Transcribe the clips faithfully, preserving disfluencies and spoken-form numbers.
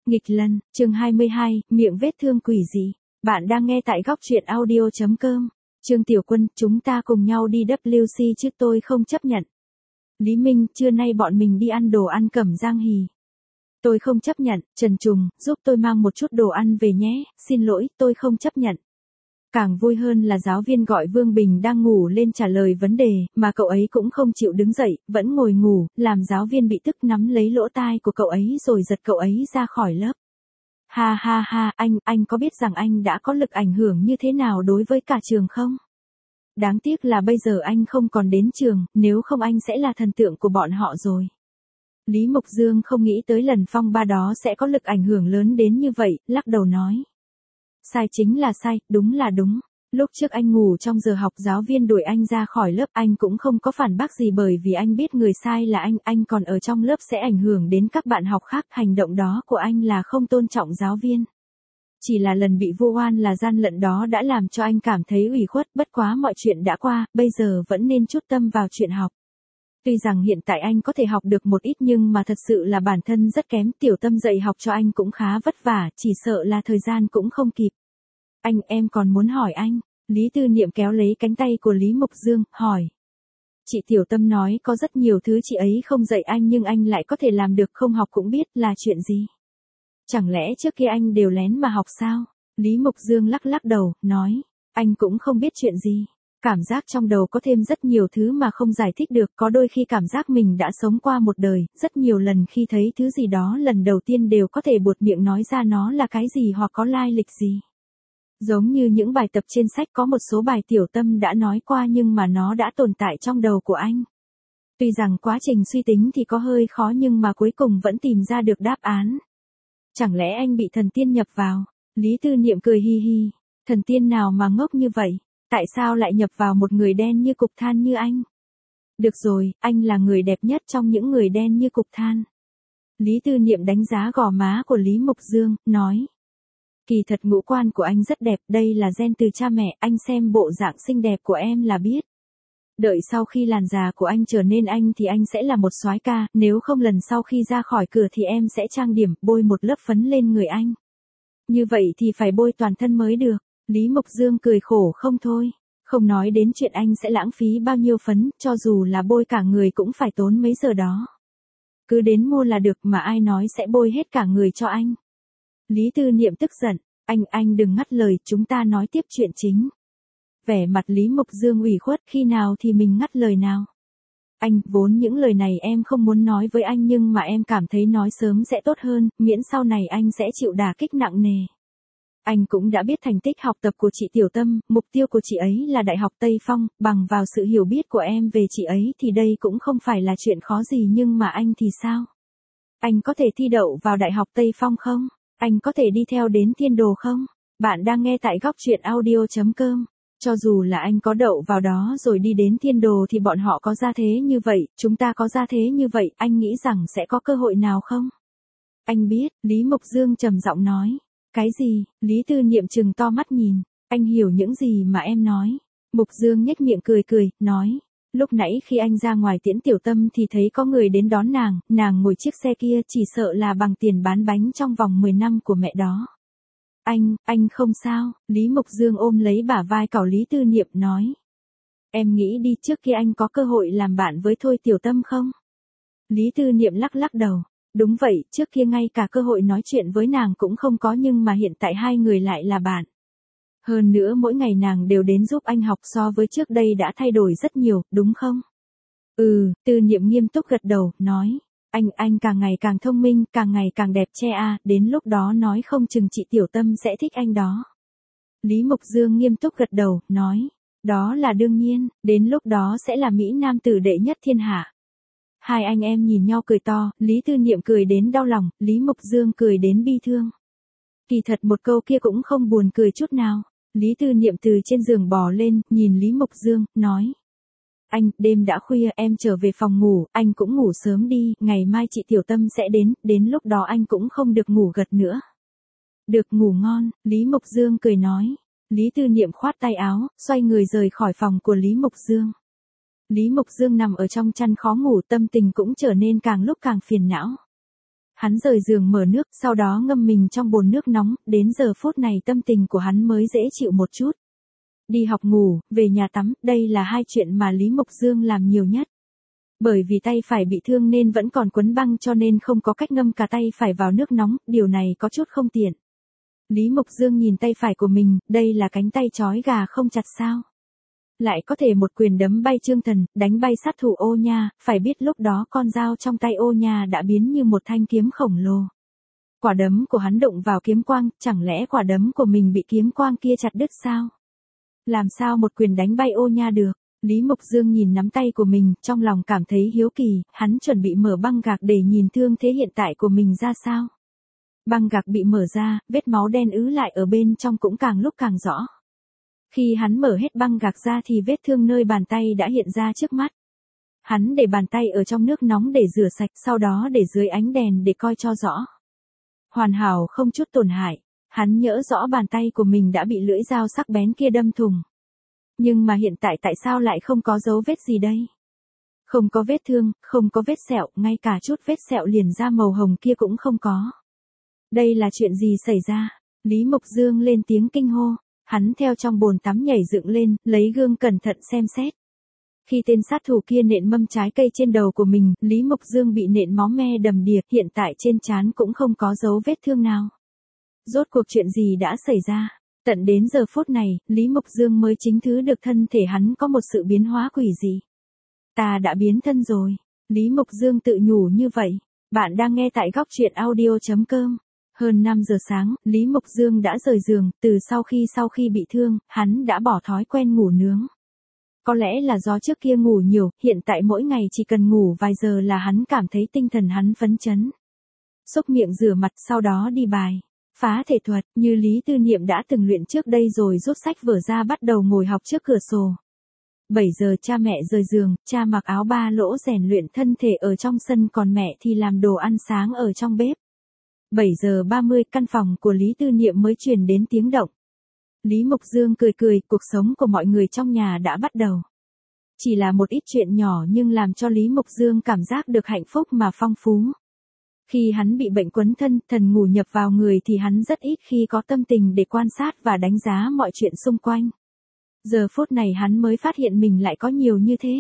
Nghịch lần, chương hai mươi hai, miệng vết thương quỷ dị. Bạn đang nghe tại góc truyện audio.com. Trương Tiểu Quân, chúng ta cùng nhau đi W C chứ tôi không chấp nhận. Lý Minh, trưa nay bọn mình đi ăn đồ ăn Cẩm Giang Hì. Tôi không chấp nhận. Trần Trùng, giúp tôi mang một chút đồ ăn về nhé, xin lỗi, tôi không chấp nhận. Càng vui hơn là giáo viên gọi Vương Bình đang ngủ lên trả lời vấn đề, mà cậu ấy cũng không chịu đứng dậy, vẫn ngồi ngủ, làm giáo viên bị tức nắm lấy lỗ tai của cậu ấy rồi giật cậu ấy ra khỏi lớp. Ha ha ha, anh, anh có biết rằng anh đã có lực ảnh hưởng như thế nào đối với cả trường không? Đáng tiếc là bây giờ anh không còn đến trường, nếu không anh sẽ là thần tượng của bọn họ rồi. Lý Mộc Dương không nghĩ tới lần phong ba đó sẽ có lực ảnh hưởng lớn đến như vậy, lắc đầu nói. Sai chính là sai, đúng là đúng. Lúc trước anh ngủ trong giờ học giáo viên đuổi anh ra khỏi lớp, anh cũng không có phản bác gì bởi vì anh biết người sai là anh, anh còn ở trong lớp sẽ ảnh hưởng đến các bạn học khác, hành động đó của anh là không tôn trọng giáo viên. Chỉ là lần bị vu oan là gian lận đó đã làm cho anh cảm thấy ủy khuất, bất quá mọi chuyện đã qua, bây giờ vẫn nên chút tâm vào chuyện học. Tuy rằng hiện tại anh có thể học được một ít nhưng mà thật sự là bản thân rất kém, Tiểu Tâm dạy học cho anh cũng khá vất vả, chỉ sợ là thời gian cũng không kịp. Anh, em còn muốn hỏi anh. Lý Tư Niệm kéo lấy cánh tay của Lý Mộc Dương, hỏi. Chị Tiểu Tâm nói có rất nhiều thứ chị ấy không dạy anh nhưng anh lại có thể làm được, không học cũng biết, là chuyện gì? Chẳng lẽ trước kia anh đều lén mà học sao? Lý Mộc Dương lắc lắc đầu, nói. Anh cũng không biết chuyện gì. Cảm giác trong đầu có thêm rất nhiều thứ mà không giải thích được, có đôi khi cảm giác mình đã sống qua một đời, rất nhiều lần khi thấy thứ gì đó lần đầu tiên đều có thể buột miệng nói ra nó là cái gì hoặc có lai lịch gì. Giống như những bài tập trên sách, có một số bài Tiểu Tâm đã nói qua nhưng mà nó đã tồn tại trong đầu của anh. Tuy rằng quá trình suy tính thì có hơi khó nhưng mà cuối cùng vẫn tìm ra được đáp án. Chẳng lẽ anh bị thần tiên nhập vào? Lý Tư Niệm cười hi hi. Thần tiên nào mà ngốc như vậy? Tại sao lại nhập vào một người đen như cục than như anh? Được rồi, anh là người đẹp nhất trong những người đen như cục than. Lý Tư Niệm đánh giá gò má của Lý Mộc Dương, nói. Kỳ thật ngũ quan của anh rất đẹp, đây là gen từ cha mẹ, anh xem bộ dạng xinh đẹp của em là biết. Đợi sau khi làn da của anh trở nên anh thì anh sẽ là một soái ca, nếu không lần sau khi ra khỏi cửa thì em sẽ trang điểm, bôi một lớp phấn lên người anh. Như vậy thì phải bôi toàn thân mới được. Lý Mộc Dương cười khổ không thôi. Không nói đến chuyện anh sẽ lãng phí bao nhiêu phấn, cho dù là bôi cả người cũng phải tốn mấy giờ đó. Cứ đến mua là được, mà ai nói sẽ bôi hết cả người cho anh. Lý Tư Niệm tức giận, anh, anh đừng ngắt lời, chúng ta nói tiếp chuyện chính. Vẻ mặt Lý Mộc Dương ủy khuất, khi nào thì mình ngắt lời nào? Anh, vốn những lời này em không muốn nói với anh nhưng mà em cảm thấy nói sớm sẽ tốt hơn, miễn sau này anh sẽ chịu đả kích nặng nề. Anh cũng đã biết thành tích học tập của chị Tiểu Tâm, mục tiêu của chị ấy là Đại học Tây Phong, bằng vào sự hiểu biết của em về chị ấy thì đây cũng không phải là chuyện khó gì nhưng mà anh thì sao? Anh có thể thi đậu vào Đại học Tây Phong không? Anh có thể đi theo đến Thiên Đồ không? Bạn đang nghe tại góc truyện audio.com. Cho dù là anh có đậu vào đó rồi đi đến Thiên Đồ thì bọn họ có gia thế như vậy, chúng ta có gia thế như vậy, anh nghĩ rằng sẽ có cơ hội nào không? Anh biết, Lý Mộc Dương trầm giọng nói. Cái gì? Lý Tư Niệm trừng to mắt nhìn. Anh hiểu những gì mà em nói. Mộc Dương nhếch miệng cười cười, nói. Lúc nãy khi anh ra ngoài tiễn Tiểu Tâm thì thấy có người đến đón nàng, nàng ngồi chiếc xe kia chỉ sợ là bằng tiền bán bánh trong vòng mười năm của mẹ đó. Anh, anh không sao, Lý Mộc Dương ôm lấy bả vai cậu Lý Tư Niệm nói. Em nghĩ đi, trước kia anh có cơ hội làm bạn với Thôi Tiểu Tâm không? Lý Tư Niệm lắc lắc đầu. Đúng vậy, trước kia ngay cả cơ hội nói chuyện với nàng cũng không có nhưng mà hiện tại hai người lại là bạn. Hơn nữa mỗi ngày nàng đều đến giúp anh học, so với trước đây đã thay đổi rất nhiều, đúng không? Ừ, Tư Niệm nghiêm túc gật đầu, nói. Anh, anh càng ngày càng thông minh, càng ngày càng đẹp che a, đến lúc đó nói không chừng chị Tiểu Tâm sẽ thích anh đó. Lý Mộc Dương nghiêm túc gật đầu, nói. Đó là đương nhiên, đến lúc đó sẽ là Mỹ Nam tử đệ nhất thiên hạ. Hai anh em nhìn nhau cười to, Lý Tư Niệm cười đến đau lòng, Lý Mộc Dương cười đến bi thương. Kỳ thật một câu kia cũng không buồn cười chút nào. Lý Tư Niệm từ trên giường bò lên, nhìn Lý Mộc Dương, nói. Anh, đêm đã khuya, em trở về phòng ngủ, anh cũng ngủ sớm đi, ngày mai chị Tiểu Tâm sẽ đến, đến lúc đó anh cũng không được ngủ gật nữa. Được, ngủ ngon, Lý Mộc Dương cười nói. Lý Tư Niệm khoát tay áo, xoay người rời khỏi phòng của Lý Mộc Dương. Lý Mộc Dương nằm ở trong chăn khó ngủ, tâm tình cũng trở nên càng lúc càng phiền não. Hắn rời giường mở nước, sau đó ngâm mình trong bồn nước nóng, đến giờ phút này tâm tình của hắn mới dễ chịu một chút. Đi học ngủ, về nhà tắm, đây là hai chuyện mà Lý Mục Dương làm nhiều nhất. Bởi vì tay phải bị thương nên vẫn còn quấn băng cho nên không có cách ngâm cả tay phải vào nước nóng, điều này có chút không tiện. Lý Mục Dương nhìn tay phải của mình, đây là cánh tay trói gà không chặt sao. Lại có thể một quyền đấm bay Trương Thần, đánh bay sát thủ Ô Nha, phải biết lúc đó con dao trong tay Ô Nha đã biến như một thanh kiếm khổng lồ. Quả đấm của hắn đụng vào kiếm quang, chẳng lẽ quả đấm của mình bị kiếm quang kia chặt đứt sao? Làm sao một quyền đánh bay Ô Nha được? Lý Mục Dương nhìn nắm tay của mình, trong lòng cảm thấy hiếu kỳ, hắn chuẩn bị mở băng gạc để nhìn thương thế hiện tại của mình ra sao. Băng gạc bị mở ra, vết máu đen ứ lại ở bên trong cũng càng lúc càng rõ. Khi hắn mở hết băng gạc ra thì vết thương nơi bàn tay đã hiện ra trước mắt. Hắn để bàn tay ở trong nước nóng để rửa sạch, sau đó để dưới ánh đèn để coi cho rõ. Hoàn hảo không chút tổn hại, hắn nhớ rõ bàn tay của mình đã bị lưỡi dao sắc bén kia đâm thủng. Nhưng mà hiện tại tại sao lại không có dấu vết gì đây? Không có vết thương, không có vết sẹo, ngay cả chút vết sẹo liền ra màu hồng kia cũng không có. Đây là chuyện gì xảy ra? Lý Mục Dương lên tiếng kinh hô. Hắn theo trong bồn tắm nhảy dựng lên, lấy gương cẩn thận xem xét. Khi tên sát thủ kia nện mâm trái cây trên đầu của mình, Lý Mục Dương bị nện máu me đầm đìa, hiện tại trên trán cũng không có dấu vết thương nào. Rốt cuộc chuyện gì đã xảy ra? Tận đến giờ phút này, Lý Mục Dương mới chính thứ được thân thể hắn có một sự biến hóa quỷ dị. Ta đã biến thân rồi. Lý Mục Dương tự nhủ như vậy. Bạn đang nghe tại góc truyện audio chấm com. Hơn năm giờ sáng, Lý Mục Dương đã rời giường, từ sau khi sau khi bị thương, hắn đã bỏ thói quen ngủ nướng. Có lẽ là do trước kia ngủ nhiều, hiện tại mỗi ngày chỉ cần ngủ vài giờ là hắn cảm thấy tinh thần hắn phấn chấn. Xúc miệng rửa mặt sau đó đi bài. Phá thể thuật, như Lý Tư Niệm đã từng luyện trước đây rồi rút sách vở ra bắt đầu ngồi học trước cửa sổ. bảy giờ cha mẹ rời giường, cha mặc áo ba lỗ rèn luyện thân thể ở trong sân còn mẹ thì làm đồ ăn sáng ở trong bếp. bảy giờ ba mươi căn phòng của Lý Tư Niệm mới truyền đến tiếng động. Lý Mục Dương cười cười, cuộc sống của mọi người trong nhà đã bắt đầu. Chỉ là một ít chuyện nhỏ nhưng làm cho Lý Mục Dương cảm giác được hạnh phúc mà phong phú. Khi hắn bị bệnh quấn thân, thần ngủ nhập vào người thì hắn rất ít khi có tâm tình để quan sát và đánh giá mọi chuyện xung quanh. Giờ phút này hắn mới phát hiện mình lại có nhiều như thế.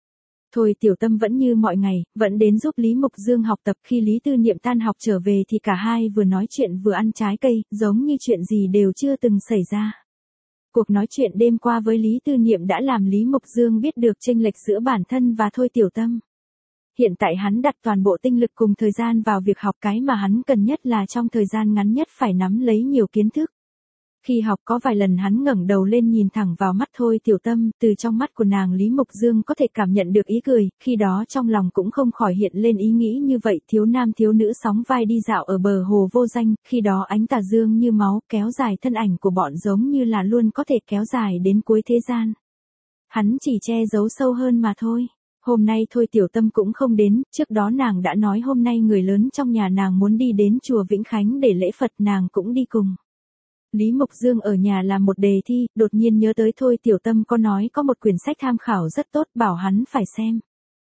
Thôi Tiểu Tâm vẫn như mọi ngày, vẫn đến giúp Lý Mục Dương học tập. Khi Lý Tư Niệm tan học trở về thì cả hai vừa nói chuyện vừa ăn trái cây, giống như chuyện gì đều chưa từng xảy ra. Cuộc nói chuyện đêm qua với Lý Tư Niệm đã làm Lý Mục Dương biết được chênh lệch giữa bản thân và Thôi Tiểu Tâm. Hiện tại hắn đặt toàn bộ tinh lực cùng thời gian vào việc học, cái mà hắn cần nhất là trong thời gian ngắn nhất phải nắm lấy nhiều kiến thức. Khi học có vài lần hắn ngẩng đầu lên nhìn thẳng vào mắt Thôi Tiểu Tâm, từ trong mắt của nàng Lý Mục Dương có thể cảm nhận được ý cười, khi đó trong lòng cũng không khỏi hiện lên ý nghĩ như vậy, thiếu nam thiếu nữ sóng vai đi dạo ở bờ hồ vô danh, khi đó ánh tà dương như máu kéo dài thân ảnh của bọn giống như là luôn có thể kéo dài đến cuối thế gian. Hắn chỉ che giấu sâu hơn mà thôi. Hôm nay Thôi Tiểu Tâm cũng không đến, trước đó nàng đã nói hôm nay người lớn trong nhà nàng muốn đi đến chùa Vĩnh Khánh để lễ Phật, nàng cũng đi cùng. Lý Mục Dương ở nhà làm một đề thi, đột nhiên nhớ tới Thôi Tiểu Tâm có nói có một quyển sách tham khảo rất tốt, bảo hắn phải xem.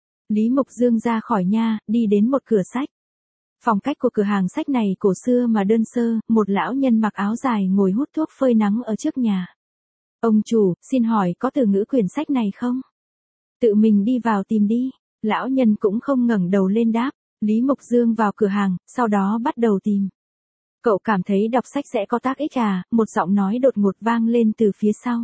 Lý Mục Dương ra khỏi nhà, đi đến một cửa sách. Phong cách của cửa hàng sách này cổ xưa mà đơn sơ, một lão nhân mặc áo dài ngồi hút thuốc phơi nắng ở trước nhà. Ông chủ, xin hỏi có từ ngữ quyển sách này không? Tự mình đi vào tìm đi. Lão nhân cũng không ngẩng đầu lên đáp. Lý Mục Dương vào cửa hàng, sau đó bắt đầu tìm. Cậu cảm thấy đọc sách sẽ có tác ích à? Một giọng nói đột ngột vang lên từ phía sau.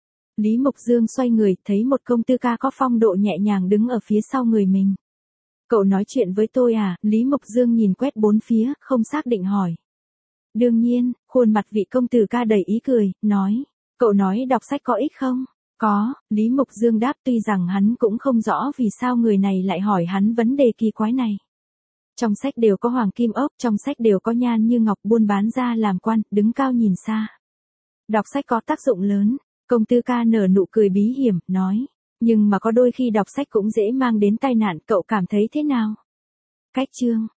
Lý Mục Dương xoay người, thấy một công tư ca có phong độ nhẹ nhàng đứng ở phía sau người mình. Cậu nói chuyện với tôi à? Lý Mục Dương nhìn quét bốn phía, không xác định hỏi. Đương nhiên, khuôn mặt vị công tử ca đầy ý cười, nói. Cậu nói đọc sách có ích không? Có, Lý Mục Dương đáp, tuy rằng hắn cũng không rõ vì sao người này lại hỏi hắn vấn đề kỳ quái này. Trong sách đều có hoàng kim ốc, trong sách đều có nhan như ngọc, buôn bán ra làm quan, đứng cao nhìn xa. Đọc sách có tác dụng lớn, công tư ca nở nụ cười bí hiểm, nói. Nhưng mà có đôi khi đọc sách cũng dễ mang đến tai nạn, cậu cảm thấy thế nào? Cách chương,